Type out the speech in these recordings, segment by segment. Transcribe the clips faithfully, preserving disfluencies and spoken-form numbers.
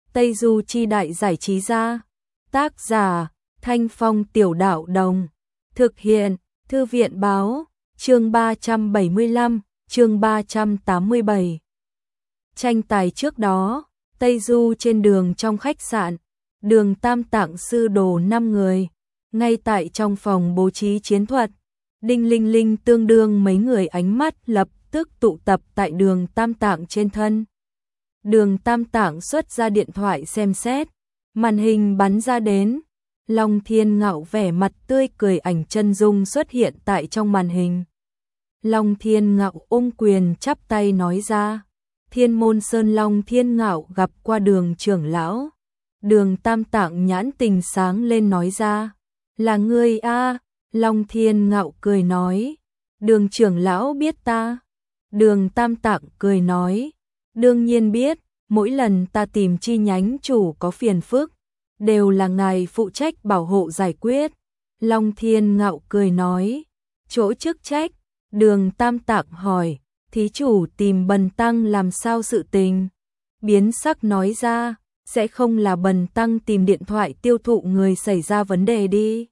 Tây Du Chi Đại Giải Trí Gia. Tác giả Thanh Phong Tiểu Đạo Đồng. Thực hiện Thư viện Báo. Chương ba trăm bảy mươi lăm, chương ba trăm tám mươi bảy. Tranh tài trước đó, Tây Du trên đường trong khách sạn, Đường Tam Tạng sư đồ năm người, ngay tại trong phòng bố trí chiến thuật. Đinh Linh Linh tương đương mấy người ánh mắt lập tức tụ tập tại Đường Tam Tạng trên thân. Đường Tam Tạng xuất ra điện thoại xem xét, màn hình bắn ra đến, Long Thiên Ngạo vẻ mặt tươi cười ảnh chân dung xuất hiện tại trong màn hình. Long Thiên Ngạo ôm quyền chắp tay nói ra, Thiên Môn Sơn Long Thiên Ngạo gặp qua Đường trưởng lão. Đường Tam Tạng nhãn tình sáng lên nói ra, là ngươi a? Long Thiên Ngạo cười nói, Đường trưởng lão biết ta. Đường Tam Tạng cười nói, đương nhiên biết, mỗi lần ta tìm chi nhánh chủ có phiền phức, đều là ngài phụ trách bảo hộ giải quyết. Long Thiên Ngạo cười nói, chỗ chức trách. Đường Tam Tạng hỏi, thí chủ tìm Bần Tăng làm sao sự tình? Biến sắc nói ra, sẽ không là Bần Tăng tìm điện thoại tiêu thụ người xảy ra vấn đề đi.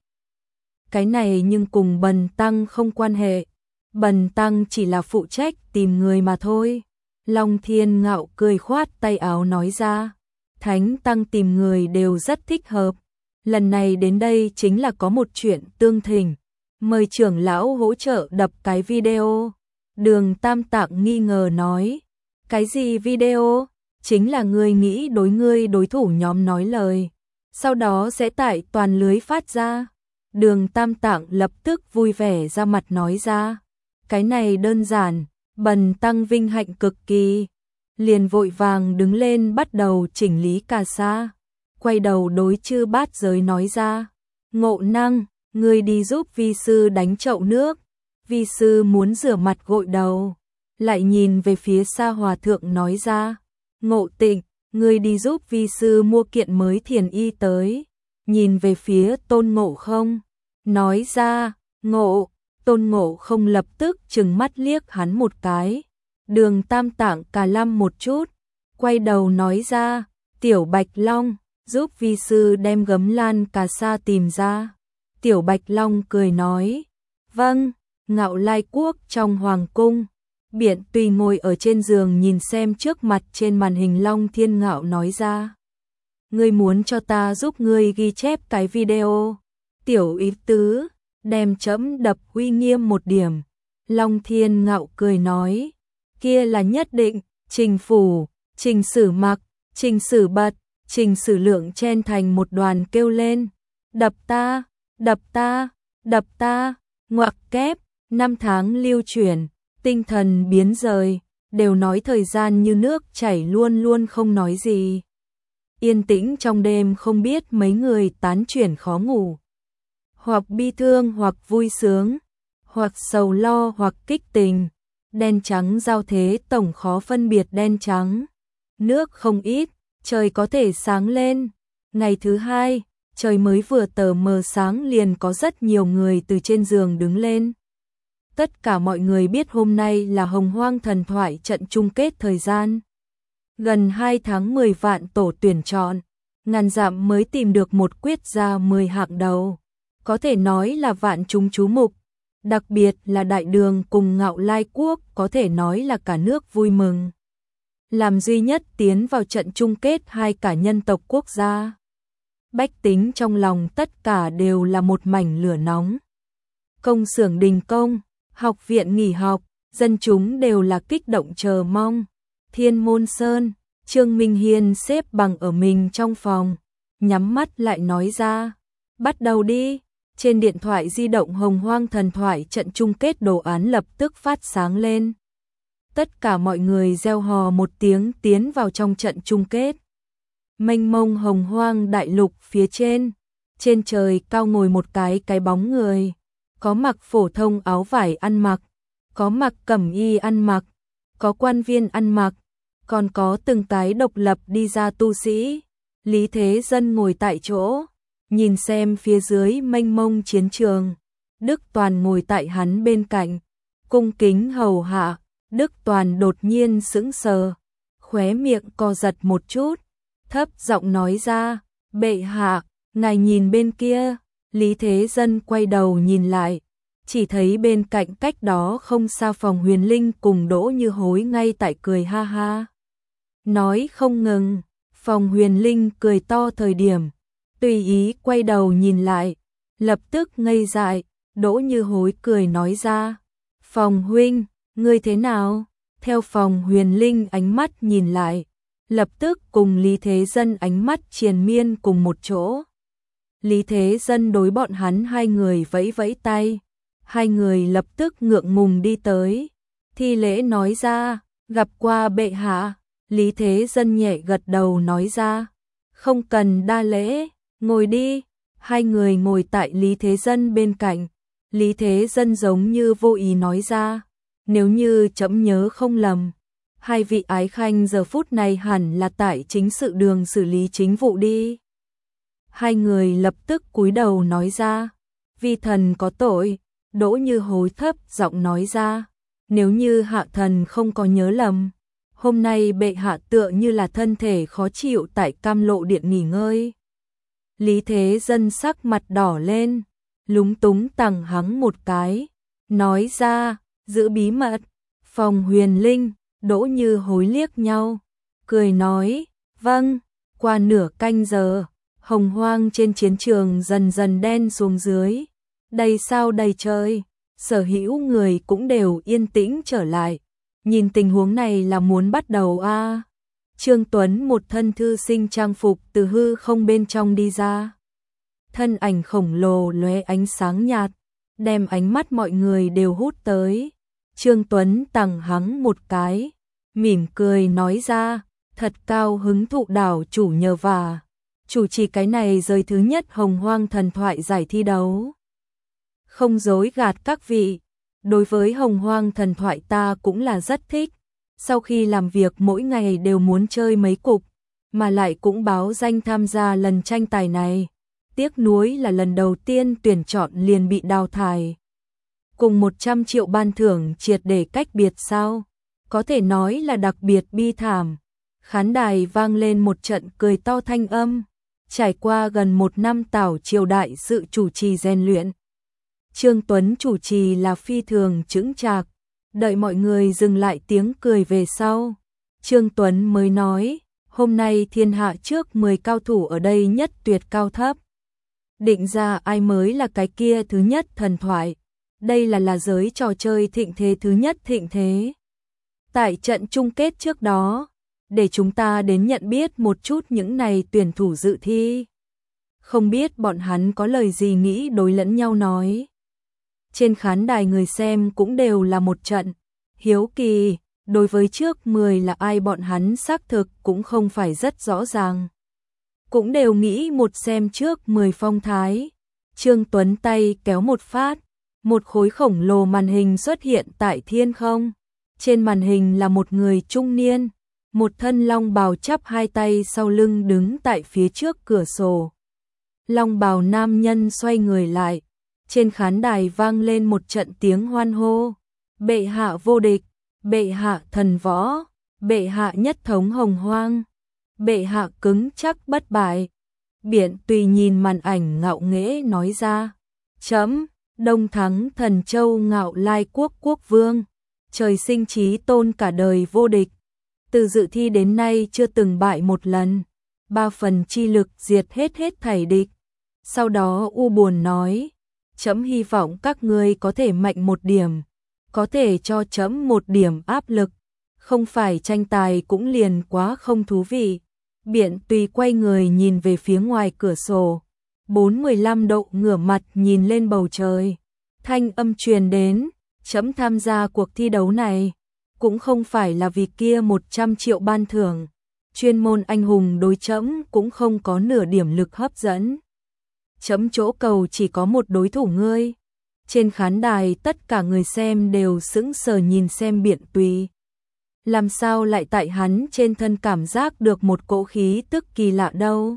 Cái này nhưng cùng Bần Tăng không quan hệ, Bần Tăng chỉ là phụ trách tìm người mà thôi. Long Thiên Ngạo cười khoát tay áo nói ra, Thánh Tăng tìm người đều rất thích hợp. Lần này đến đây chính là có một chuyện tương thỉnh, mời trưởng lão hỗ trợ đập cái video. Đường Tam Tạng nghi ngờ nói, cái gì video? Chính là ngươi nghĩ đối ngươi đối thủ nhóm nói lời, sau đó sẽ tải toàn lưới phát ra. Đường Tam Tạng lập tức vui vẻ ra mặt nói ra, cái này đơn giản, Bần Tăng vinh hạnh cực kỳ. Liền vội vàng đứng lên bắt đầu chỉnh lý cà sa, quay đầu đối Chư Bát Giới nói ra, Ngộ Năng, ngươi đi giúp vi sư đánh chậu nước, vi sư muốn rửa mặt gội đầu. Lại nhìn về phía Sa Hòa Thượng nói ra, Ngộ Tịnh, ngươi đi giúp vi sư mua kiện mới thiền y tới. Nhìn về phía Tôn Ngộ Không, nói ra, Ngộ. Tôn Ngộ Không lập tức trừng mắt liếc hắn một cái. Đường Tam Tạng cà lăm một chút, quay đầu nói ra, Tiểu Bạch Long, giúp vi sư đem gấm lan cà sa tìm ra. Tiểu Bạch Long cười nói, vâng. Ngạo Lai Quốc trong hoàng cung, Biện Tùy ngồi ở trên giường nhìn xem trước mặt trên màn hình. Long Thiên Ngạo nói ra, ngươi muốn cho ta giúp ngươi ghi chép cái video? Tiểu ý tứ, đem chấm đập uy nghiêm một điểm. Long Thiên Ngạo cười nói, kia là nhất định. Trình Phủ, Trình Sử Mặc, Trình Sử Bật, Trình Sử Lượng chen thành một đoàn kêu lên, đập ta, đập ta, đập ta. Ngoặc kép, năm tháng lưu chuyển, tinh thần biến rời, đều nói thời gian như nước chảy luôn luôn không nói gì. Yên tĩnh trong đêm không biết mấy người tán chuyển khó ngủ, hoặc bi thương hoặc vui sướng, hoặc sầu lo hoặc kích tình. Đen trắng giao thế tổng khó phân biệt đen trắng. Nước không ít, trời có thể sáng lên. Ngày thứ hai, trời mới vừa tờ mờ sáng liền có rất nhiều người từ trên giường đứng lên. Tất cả mọi người biết hôm nay là Hồng Hoang Thần Thoại trận chung kết thời gian. Gần hai tháng mười vạn tổ tuyển chọn, ngàn dặm mới tìm được một quyết ra mười hạng đầu. Có thể nói là vạn chúng chú mục. Đặc biệt là Đại Đường cùng Ngạo Lai Quốc có thể nói là cả nước vui mừng. Làm duy nhất tiến vào trận chung kết hai cả nhân tộc quốc gia. Bách tính trong lòng tất cả đều là một mảnh lửa nóng. Công xưởng đình công, học viện nghỉ học, dân chúng đều là kích động chờ mong. Thiên Môn Sơn, Trương Minh Hiên xếp bằng ở mình trong phòng, nhắm mắt lại nói ra, bắt đầu đi. Trên điện thoại di động Hồng Hoang Thần Thoại trận chung kết đồ án lập tức phát sáng lên. Tất cả mọi người reo hò một tiếng tiến vào trong trận chung kết. Mênh mông Hồng Hoang đại lục phía trên, trên trời cao ngồi một cái cái bóng người, có mặc phổ thông áo vải ăn mặc, có mặc cẩm y ăn mặc, có quan viên ăn mặc, còn có từng cái độc lập đi ra tu sĩ. Lý Thế Dân ngồi tại chỗ, nhìn xem phía dưới mênh mông chiến trường. Đức Toàn ngồi tại hắn bên cạnh, cung kính hầu hạ. Đức Toàn đột nhiên sững sờ, khóe miệng co giật một chút, thấp giọng nói ra, bệ hạ, ngài nhìn bên kia. Lý Thế Dân quay đầu nhìn lại, chỉ thấy bên cạnh cách đó không xa Phòng Huyền Linh cùng Đỗ Như Hối ngay tại cười ha ha. Nói không ngừng, Phòng Huyền Linh cười to thời điểm, tùy ý quay đầu nhìn lại, lập tức ngây dại, Đỗ Như Hối cười nói ra, Phòng huynh, ngươi thế nào? Theo Phòng Huyền Linh ánh mắt nhìn lại, lập tức cùng Lý Thế Dân ánh mắt triền miên cùng một chỗ. Lý Thế Dân đối bọn hắn hai người vẫy vẫy tay, hai người lập tức ngượng ngùng đi tới, thi lễ nói ra, gặp qua bệ hạ. Lý Thế Dân nhẹ gật đầu nói ra, không cần đa lễ, ngồi đi. Hai người ngồi tại Lý Thế Dân bên cạnh, Lý Thế Dân giống như vô ý nói ra, nếu như trẫm nhớ không lầm, hai vị ái khanh giờ phút này hẳn là tại chính sự đường xử lý chính vụ đi. Hai người lập tức cúi đầu nói ra, vi thần có tội. Đỗ Như Hối thấp giọng nói ra, nếu như hạ thần không có nhớ lầm, hôm nay bệ hạ tựa như là thân thể khó chịu tại Cam Lộ Điện nghỉ ngơi. Lý Thế Dân sắc mặt đỏ lên, lúng túng tằng hắng một cái, nói ra, giữ bí mật. Phòng Huyền Linh, Đỗ Như Hối liếc nhau, cười nói, vâng. Qua nửa canh giờ, hồng hoang trên chiến trường dần dần đen xuống dưới, đầy sao đầy trời, sở hữu người cũng đều yên tĩnh trở lại. Nhìn tình huống này là muốn bắt đầu a. À. Trương Tuấn một thân thư sinh trang phục từ hư không bên trong đi ra. Thân ảnh khổng lồ lóe ánh sáng nhạt, đem ánh mắt mọi người đều hút tới. Trương Tuấn tằng hắng một cái, mỉm cười nói ra, thật cao hứng thụ đảo chủ nhờ vả, chủ trì cái này rời thứ nhất hồng hoang thần thoại giải thi đấu. Không dối gạt các vị, đối với hồng hoang thần thoại ta cũng là rất thích, sau khi làm việc mỗi ngày đều muốn chơi mấy cục, mà lại cũng báo danh tham gia lần tranh tài này. Tiếc nuối là lần đầu tiên tuyển chọn liền bị đào thải. Cùng một trăm triệu ban thưởng triệt để cách biệt sao? Có thể nói là đặc biệt bi thảm. Khán đài vang lên một trận cười to thanh âm. Trải qua gần một năm Tảo triều đại sự chủ trì rèn luyện, Trương Tuấn chủ trì là phi thường chững chạc. Đợi mọi người dừng lại tiếng cười về sau, Trương Tuấn mới nói, hôm nay thiên hạ trước mười cao thủ ở đây nhất tuyệt cao thấp. Định ra ai mới là cái kia thứ nhất thần thoại. Đây là là giới trò chơi thịnh thế thứ nhất thịnh thế. Tại trận chung kết trước đó, để chúng ta đến nhận biết một chút những này tuyển thủ dự thi. Không biết bọn hắn có lời gì nghĩ đối lẫn nhau nói. Trên khán đài người xem cũng đều là một trận hiếu kỳ, đối với trước mười là ai bọn hắn xác thực cũng không phải rất rõ ràng. Cũng đều nghĩ một xem trước mười phong thái. Trương Tuấn tay kéo một phát, một khối khổng lồ màn hình xuất hiện tại thiên không. Trên màn hình là một người trung niên, một thân long bào chắp hai tay sau lưng đứng tại phía trước cửa sổ. Long bào nam nhân xoay người lại, trên khán đài vang lên một trận tiếng hoan hô. Bệ hạ vô địch, bệ hạ thần võ, bệ hạ nhất thống hồng hoang, bệ hạ cứng chắc bất bại. Biển Tùy nhìn màn ảnh ngạo nghễ nói ra, chấm, Đông Thắng Thần Châu Ngạo Lai Quốc quốc vương, trời sinh chí tôn cả đời vô địch, từ dự thi đến nay chưa từng bại một lần, ba phần chi lực diệt hết hết thảy địch. Sau đó u buồn nói, chấm hy vọng các ngươi có thể mạnh một điểm, có thể cho chấm một điểm áp lực, không phải tranh tài cũng liền quá không thú vị. Biển Tùy quay người nhìn về phía ngoài cửa sổ, bốn mươi lăm độ ngửa mặt nhìn lên bầu trời. Thanh âm truyền đến, chấm tham gia cuộc thi đấu này, cũng không phải là vì kia một trăm triệu ban thưởng, chuyên môn anh hùng đối chấm cũng không có nửa điểm lực hấp dẫn. Chấm chỗ cầu chỉ có một đối thủ ngươi. Trên khán đài tất cả người xem đều sững sờ nhìn xem Biển Tùy. Làm sao lại tại hắn trên thân cảm giác được một cỗ khí tức kỳ lạ đâu?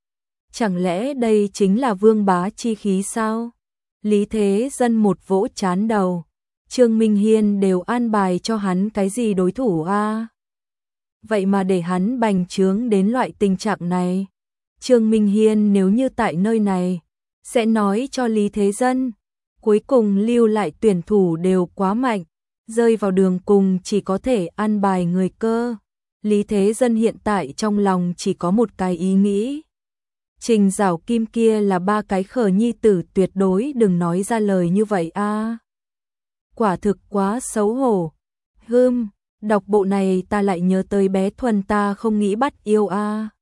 Chẳng lẽ đây chính là vương bá chi khí sao? Lý Thế Dân một vỗ chán đầu. Trương Minh Hiên đều an bài cho hắn cái gì đối thủ a? vậy mà để hắn bành trướng đến loại tình trạng này. Trương Minh Hiên nếu như tại nơi này, sẽ nói cho Lý Thế Dân, cuối cùng lưu lại tuyển thủ đều quá mạnh, rơi vào đường cùng chỉ có thể ăn bài người cơ. Lý Thế Dân hiện tại trong lòng chỉ có một cái ý nghĩ. Trình Giảo Kim kia là ba cái khờ nhi tử, tuyệt đối đừng nói ra lời như vậy a. Quả thực quá xấu hổ. Hừm, đọc bộ này ta lại nhớ tới bé Thuần ta không nghĩ bắt yêu a.